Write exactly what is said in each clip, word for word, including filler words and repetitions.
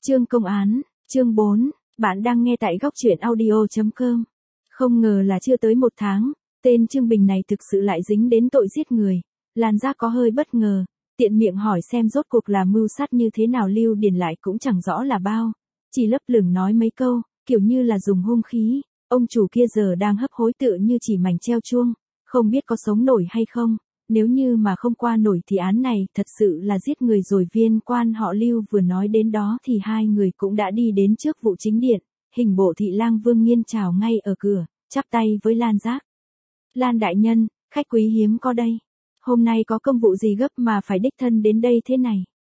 Chương công án, chương bốn, bạn đang nghe tại góc truyện audio chấm com. Không ngờ là chưa tới một tháng, tên Trương Bình này thực sự lại dính đến tội giết người. Lan Giác có hơi bất ngờ, tiện miệng hỏi xem rốt cuộc là mưu sát như thế nào. Lưu Điền lại cũng chẳng rõ là bao, chỉ lấp lửng nói mấy câu, kiểu như là dùng hung khí. Ông chủ kia giờ đang hấp hối tựa như chỉ mảnh treo chuông, không biết có sống nổi hay không. Nếu như mà không qua nổi thì án này thật sự là giết người rồi. Viên quan họ Lưu vừa nói đến đó thì hai người cũng đã đi đến trước vụ chính điện. Hình bộ thị lang Vương Nghiên chào ngay ở cửa, chắp tay với Lan Giác. Lan đại nhân, khách quý hiếm có đây. Hôm nay có công vụ gì gấp mà phải đích thân đến đây thế này?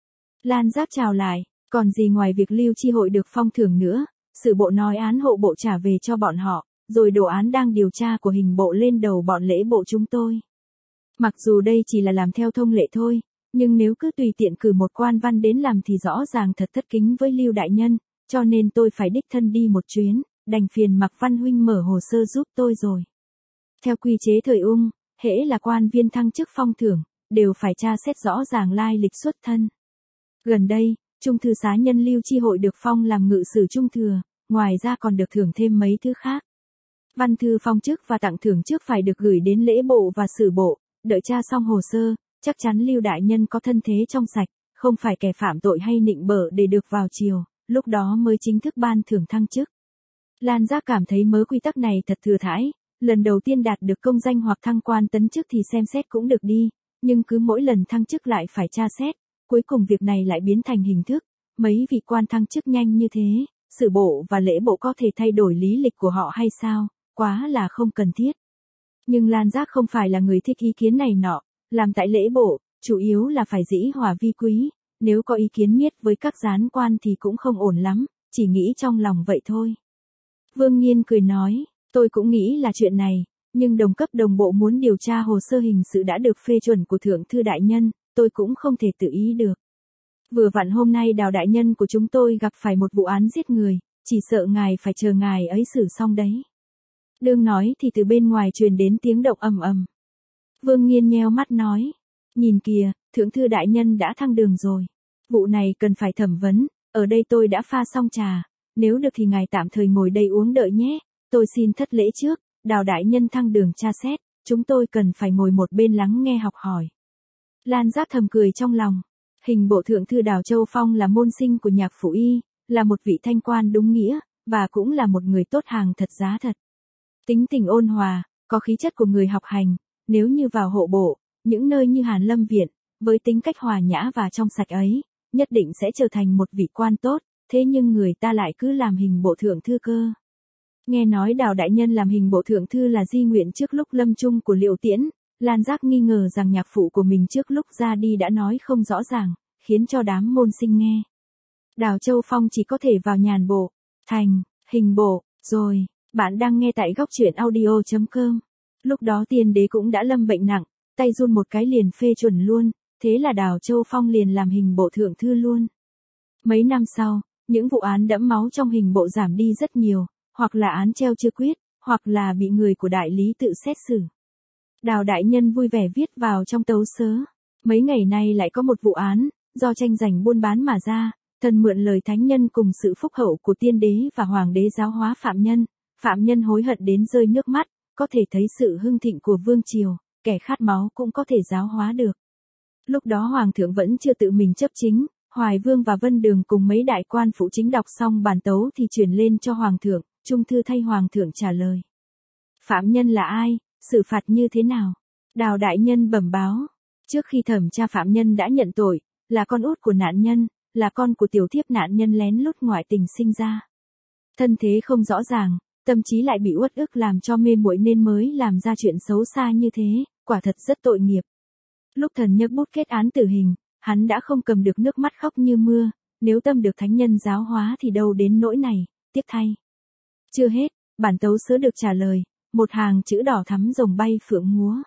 Lan Giác chào lại, còn gì ngoài việc Lưu chi hội được phong thưởng nữa. Sử bộ nói án hộ bộ trả về cho bọn họ, rồi đổ án đang điều tra của hình bộ lên đầu bọn lễ bộ chúng tôi. Mặc dù đây chỉ là làm theo thông lệ thôi, nhưng nếu cứ tùy tiện cử một quan văn đến làm thì rõ ràng thật thất kính với Lưu đại nhân, cho nên tôi phải đích thân đi một chuyến, đành phiền Mạc Văn huynh mở hồ sơ giúp tôi rồi. Theo quy chế thời Ung, hễ là quan viên thăng chức phong thưởng, đều phải tra xét rõ ràng lai lịch xuất thân. Gần đây, Trung thư xá nhân Lưu chi hội được phong làm ngự sử trung thừa, ngoài ra còn được thưởng thêm mấy thứ khác. Văn thư phong chức và tặng thưởng trước phải được gửi đến lễ bộ và sử bộ. Đợi tra xong hồ sơ, chắc chắn Lưu đại nhân có thân thế trong sạch, không phải kẻ phạm tội hay nịnh bợ để được vào triều, lúc đó mới chính thức ban thưởng thăng chức. Lan Giác cảm thấy mớ quy tắc này thật thừa thãi, lần đầu tiên đạt được công danh hoặc thăng quan tấn chức thì xem xét cũng được đi, nhưng cứ mỗi lần thăng chức lại phải tra xét, cuối cùng việc này lại biến thành hình thức. Mấy vị quan thăng chức nhanh như thế, sử bộ và lễ bộ có thể thay đổi lý lịch của họ hay sao? Quá là không cần thiết. Nhưng Lan Giác không phải là người thích ý kiến này nọ, làm tại lễ bộ, chủ yếu là phải dĩ hòa vi quý, nếu có ý kiến miết với các gián quan thì cũng không ổn lắm, chỉ nghĩ trong lòng vậy thôi. Vương Nghiên cười nói, tôi cũng nghĩ là chuyện này, nhưng đồng cấp đồng bộ muốn điều tra hồ sơ hình sự đã được phê chuẩn của thượng thư đại nhân, tôi cũng không thể tự ý được. Vừa vặn hôm nay Đào đại nhân của chúng tôi gặp phải một vụ án giết người, chỉ sợ ngài phải chờ ngài ấy xử xong đấy. Đương nói thì từ bên ngoài truyền đến tiếng động ầm ầm. Vương Nghiên nheo mắt nói, nhìn kìa, thượng thư đại nhân đã thăng đường rồi. Vụ này cần phải thẩm vấn, ở đây tôi đã pha xong trà, nếu được thì ngài tạm thời ngồi đây uống đợi nhé, tôi xin thất lễ trước. Đào đại nhân thăng đường tra xét, chúng tôi cần phải ngồi một bên lắng nghe học hỏi. Lan Giác thầm cười trong lòng, hình bộ thượng thư Đào Châu Phong là môn sinh của Nhạc Phủ Y, là một vị thanh quan đúng nghĩa, và cũng là một người tốt hàng thật giá thật. Tính tình ôn hòa, có khí chất của người học hành, nếu như vào hộ bộ, những nơi như Hàn Lâm Viện, với tính cách hòa nhã và trong sạch ấy, nhất định sẽ trở thành một vị quan tốt, thế nhưng người ta lại cứ làm hình bộ thượng thư cơ. Nghe nói Đào đại nhân làm hình bộ thượng thư là di nguyện trước lúc lâm chung của Liệu Tiễn, Lan Giác nghi ngờ rằng nhạc phụ của mình trước lúc ra đi đã nói không rõ ràng, khiến cho đám môn sinh nghe. Đào Châu Phong chỉ có thể vào nhàn bộ, thành, hình bộ, rồi. Bạn đang nghe tại góc truyện audio chấm com. Lúc đó tiên đế cũng đã lâm bệnh nặng, tay run một cái liền phê chuẩn luôn, thế là Đào Châu Phong liền làm hình bộ thượng thư luôn. Mấy năm sau, những vụ án đẫm máu trong hình bộ giảm đi rất nhiều, hoặc là án treo chưa quyết, hoặc là bị người của đại lý tự xét xử. Đào đại nhân vui vẻ viết vào trong tấu sớ. Mấy ngày nay lại có một vụ án, do tranh giành buôn bán mà ra, thần mượn lời thánh nhân cùng sự phúc hậu của tiên đế và hoàng đế giáo hóa phạm nhân. Phạm nhân hối hận đến rơi nước mắt, có thể thấy sự hưng thịnh của vương triều, kẻ khát máu cũng có thể giáo hóa được. Lúc đó hoàng thượng vẫn chưa tự mình chấp chính, Hoài Vương và Vân Đường cùng mấy đại quan phụ chính đọc xong bản tấu thì chuyển lên cho hoàng thượng, trung thư thay hoàng thượng trả lời. Phạm nhân là ai, xử phạt như thế nào? Đào đại nhân bẩm báo, trước khi thẩm tra phạm nhân đã nhận tội, là con út của nạn nhân, là con của tiểu thiếp nạn nhân lén lút ngoại tình sinh ra. Thân thế không rõ ràng, tâm trí lại bị uất ức làm cho mê muội nên mới làm ra chuyện xấu xa như thế, quả thật rất tội nghiệp. Lúc thần nhấc bút kết án tử hình, hắn đã không cầm được nước mắt khóc như mưa, nếu tâm được thánh nhân giáo hóa thì đâu đến nỗi này, tiếc thay. Chưa hết, bản tấu sớ được trả lời, một hàng chữ đỏ thắm rồng bay phượng múa.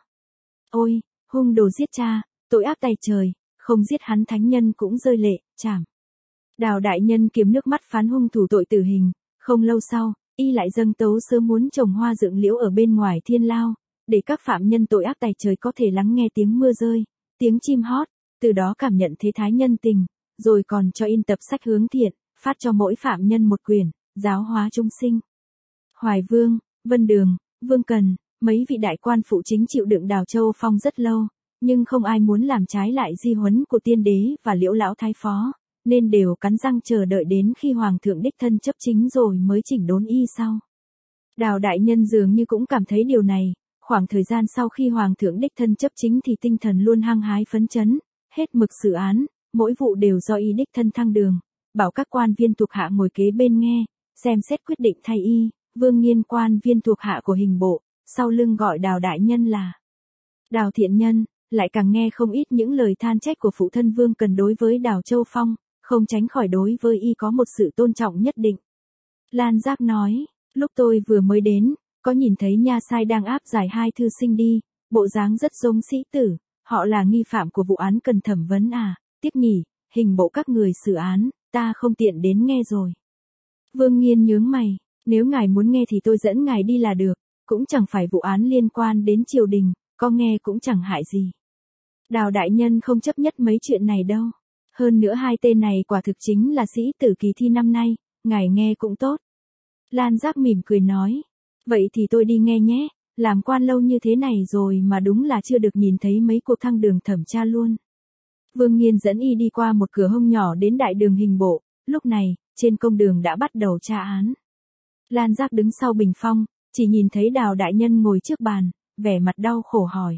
Ôi, hung đồ giết cha, tội ác tày trời, không giết hắn thánh nhân cũng rơi lệ, chảm. Đào đại nhân kiếm nước mắt phán hung thủ tội tử hình, không lâu sau, y lại dâng tấu sớ muốn trồng hoa dựng liễu ở bên ngoài thiên lao, để các phạm nhân tội ác tày trời có thể lắng nghe tiếng mưa rơi, tiếng chim hót, từ đó cảm nhận thế thái nhân tình, rồi còn cho in tập sách hướng thiện, phát cho mỗi phạm nhân một quyển, giáo hóa chúng sinh. Hoài Vương, Vân Đường, Vương Cần, mấy vị đại quan phụ chính chịu đựng Đào Châu Phong rất lâu, nhưng không ai muốn làm trái lại di huấn của tiên đế và Liễu lão thái phó, nên đều cắn răng chờ đợi đến khi hoàng thượng đích thân chấp chính rồi mới chỉnh đốn y sau. Đào đại nhân dường như cũng cảm thấy điều này, khoảng thời gian sau khi hoàng thượng đích thân chấp chính thì tinh thần luôn hăng hái phấn chấn, hết mực xử án, mỗi vụ đều do y đích thân thăng đường, bảo các quan viên thuộc hạ ngồi kế bên nghe, xem xét quyết định thay y. Vương Nghiên quan viên thuộc hạ của hình bộ, sau lưng gọi Đào đại nhân là Đào thiện nhân, lại càng nghe không ít những lời than trách của phụ thân Vương Cần đối với Đào Châu Phong, không tránh khỏi đối với y có một sự tôn trọng nhất định. Lan Giác nói, lúc tôi vừa mới đến, có nhìn thấy nha sai đang áp giải hai thư sinh đi, bộ dáng rất giống sĩ tử, họ là nghi phạm của vụ án cần thẩm vấn à, tiếc nhỉ, hình bộ các người xử án, ta không tiện đến nghe rồi. Vương Nghiên nhướng mày, nếu ngài muốn nghe thì tôi dẫn ngài đi là được, cũng chẳng phải vụ án liên quan đến triều đình, có nghe cũng chẳng hại gì. Đào đại nhân không chấp nhất mấy chuyện này đâu. Hơn nữa hai tên này quả thực chính là sĩ tử kỳ thi năm nay, ngài nghe cũng tốt. Lan Giác mỉm cười nói, vậy thì tôi đi nghe nhé, làm quan lâu như thế này rồi mà đúng là chưa được nhìn thấy mấy cuộc thăng đường thẩm tra luôn. Vương Nghiên dẫn y đi qua một cửa hông nhỏ đến đại đường hình bộ, lúc này, trên công đường đã bắt đầu tra án. Lan Giác đứng sau bình phong, chỉ nhìn thấy Đào đại nhân ngồi trước bàn, vẻ mặt đau khổ hỏi.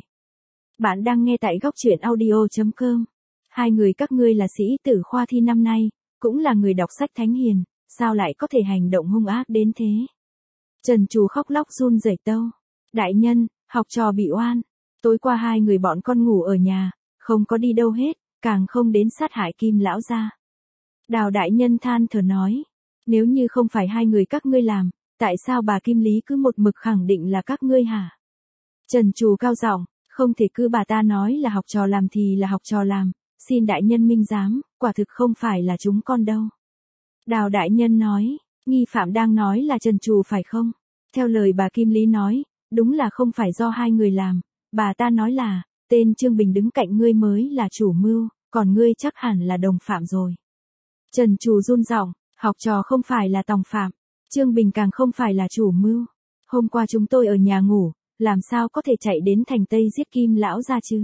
Bạn đang nghe tại góc truyện audio chấm com. Hai người các ngươi là sĩ tử khoa thi năm nay, cũng là người đọc sách thánh hiền, sao lại có thể hành động hung ác đến thế? Trần Trù khóc lóc run rẩy tâu. Đại nhân, học trò bị oan. Tối qua hai người bọn con ngủ ở nhà, không có đi đâu hết, càng không đến sát hại Kim lão gia. Đào đại nhân than thở nói. Nếu như không phải hai người các ngươi làm, tại sao bà Kim Lý cứ một mực khẳng định là các ngươi hả? Trần Trù cao giọng, không thể cứ bà ta nói là học trò làm thì là học trò làm, xin đại nhân minh giám, quả thực không phải là chúng con đâu. Đào đại nhân nói, nghi phạm đang nói là Trần Trù phải không? Theo lời bà Kim Lý nói, đúng là không phải do hai người làm, bà ta nói là, tên Trương Bình đứng cạnh ngươi mới là chủ mưu, còn ngươi chắc hẳn là đồng phạm rồi. Trần Trù run giọng, học trò không phải là tòng phạm, Trương Bình càng không phải là chủ mưu. Hôm qua chúng tôi ở nhà ngủ, làm sao có thể chạy đến thành Tây giết Kim lão gia chứ?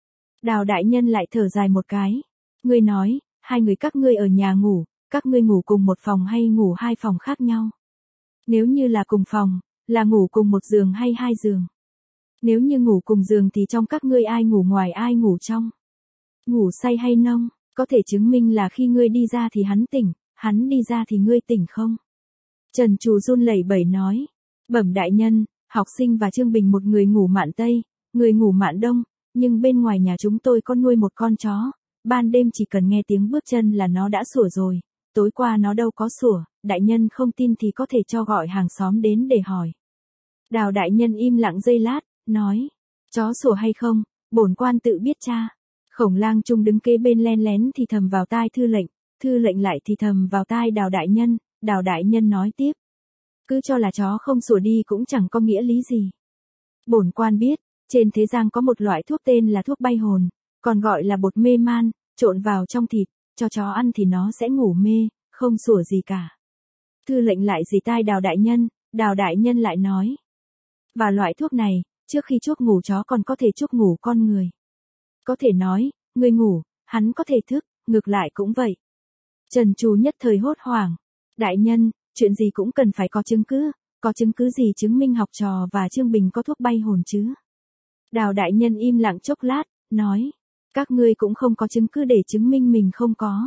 Đào đại nhân lại thở dài một cái. Ngươi nói, hai người các ngươi ở nhà ngủ, các ngươi ngủ cùng một phòng hay ngủ hai phòng khác nhau? Nếu như là cùng phòng, là ngủ cùng một giường hay hai giường? Nếu như ngủ cùng giường thì trong các ngươi ai ngủ ngoài ai ngủ trong? Ngủ say hay nông, có thể chứng minh là khi ngươi đi ra thì hắn tỉnh, hắn đi ra thì ngươi tỉnh không? Trần Trù run lẩy bẩy nói. Bẩm đại nhân, học sinh và Trương Bình một người ngủ mạn Tây, người ngủ mạn Đông, nhưng bên ngoài nhà chúng tôi có nuôi một con chó, ban đêm chỉ cần nghe tiếng bước chân là nó đã sủa rồi, tối qua nó đâu có sủa, đại nhân không tin thì có thể cho gọi hàng xóm đến để hỏi. Đào đại nhân im lặng giây lát, nói, chó sủa hay không, bổn quan tự biết cha. Khổng Lang Trung đứng kế bên len lén thì thầm vào tai thư lệnh, thư lệnh lại thì thầm vào tai Đào đại nhân, Đào đại nhân nói tiếp. Cứ cho là chó không sủa đi cũng chẳng có nghĩa lý gì. Bổn quan biết, trên thế gian có một loại thuốc tên là thuốc bay hồn, còn gọi là bột mê man, trộn vào trong thịt, cho chó ăn thì nó sẽ ngủ mê, không sủa gì cả. Thư lệnh lại dì tai Đào đại nhân, Đào đại nhân lại nói. Và loại thuốc này, trước khi chuốc ngủ chó còn có thể chuốc ngủ con người. Có thể nói, người ngủ, hắn có thể thức, ngược lại cũng vậy. Trần Trù nhất thời hốt hoảng. Đại nhân, chuyện gì cũng cần phải có chứng cứ, có chứng cứ gì chứng minh học trò và Trương Bình có thuốc bay hồn chứ? Đào đại nhân im lặng chốc lát, nói, các ngươi cũng không có chứng cứ để chứng minh mình không có.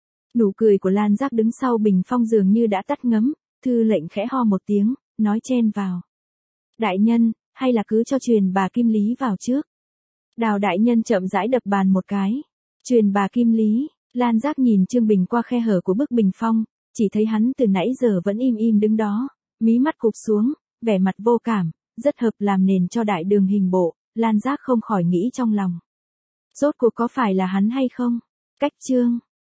Nụ cười của Lan Giác đứng sau bình phong dường như đã tắt ngấm, thư lệnh khẽ ho một tiếng, nói chen vào. Đại nhân, hay là cứ cho truyền bà Kim Lý vào trước. Đào đại nhân chậm rãi đập bàn một cái. Truyền bà Kim Lý, Lan Giác nhìn Trương Bình qua khe hở của bức bình phong, chỉ thấy hắn từ nãy giờ vẫn im im đứng đó, mí mắt cụp xuống, vẻ mặt vô cảm, rất hợp làm nền cho đại đường hình bộ. Lan Giác không khỏi nghĩ trong lòng. Rốt cuộc có phải là hắn hay không? Cách chương.